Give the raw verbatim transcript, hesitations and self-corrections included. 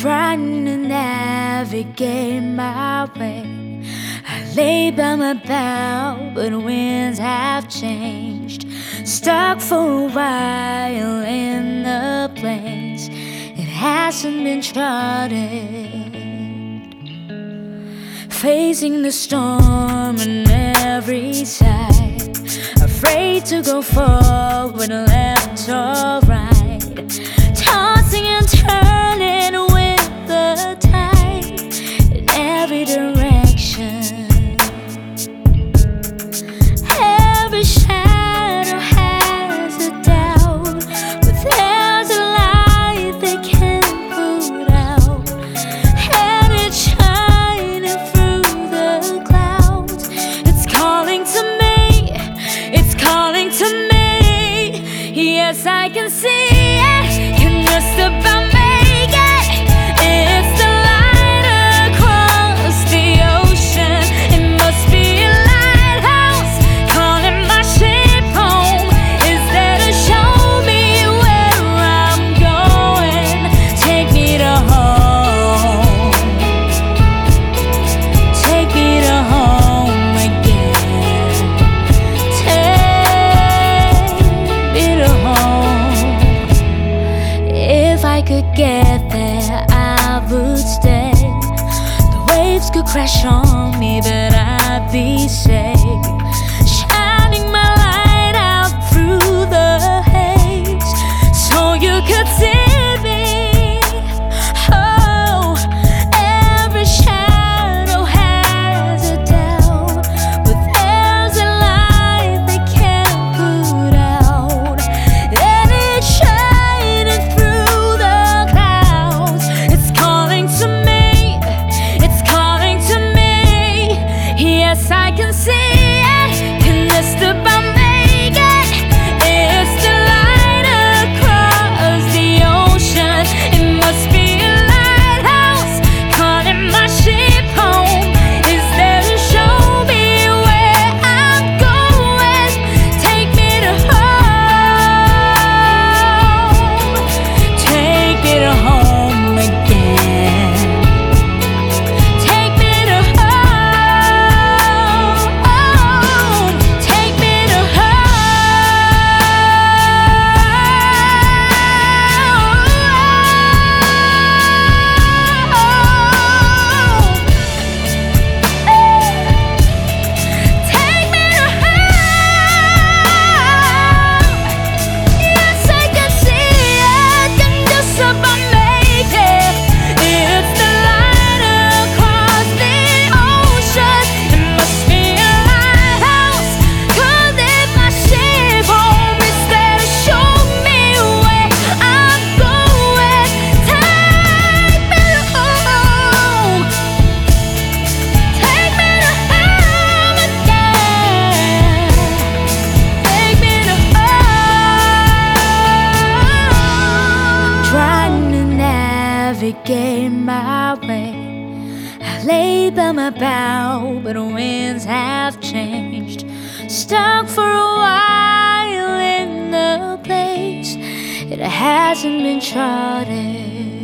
trying to navigate my way. I lay by my bow, but winds have changed. Stuck for a while in the place it hasn't been charted. Facing the storm on every side, afraid to go forward, left or right, tossing and turning with the tide in every direction. Every shadow has a doubt, but there's a light they can't put out, and it's shining through the clouds. It's calling to me, it's calling to me. Yes, I can see it, can just about make it. It's the light across the ocean. It must be a lighthouse calling my ship home. Is there to show me where I'm going? Take me to home, take me to home again. Take me to home. If I could get there, I would stay. The waves could crash on me, but I'd be safe. Shining my light out through the haze, so you could see me. Oh, every shadow has a doubt, but there's a light they can't put out, and it's shining through the clouds. It's calling to me, it's calling to me. Yes, I can see it, can just about make it. It's the light across the ocean. It must be a lighthouse calling my ship home. Is there to show me where I'm going? Take me to home, take me to home again. Take me to home, take me to home. Take me to home. Yes, I can see it, can just about make it. It's the light across the ocean. It must be a lighthouse calling my ship home. Is there to show me where I'm going? Take me to home, take me to home again. Take me to home. Trying to navigate my way. I lay by my bow, but winds have changed. Stuck for a while in the place it hasn't been charted.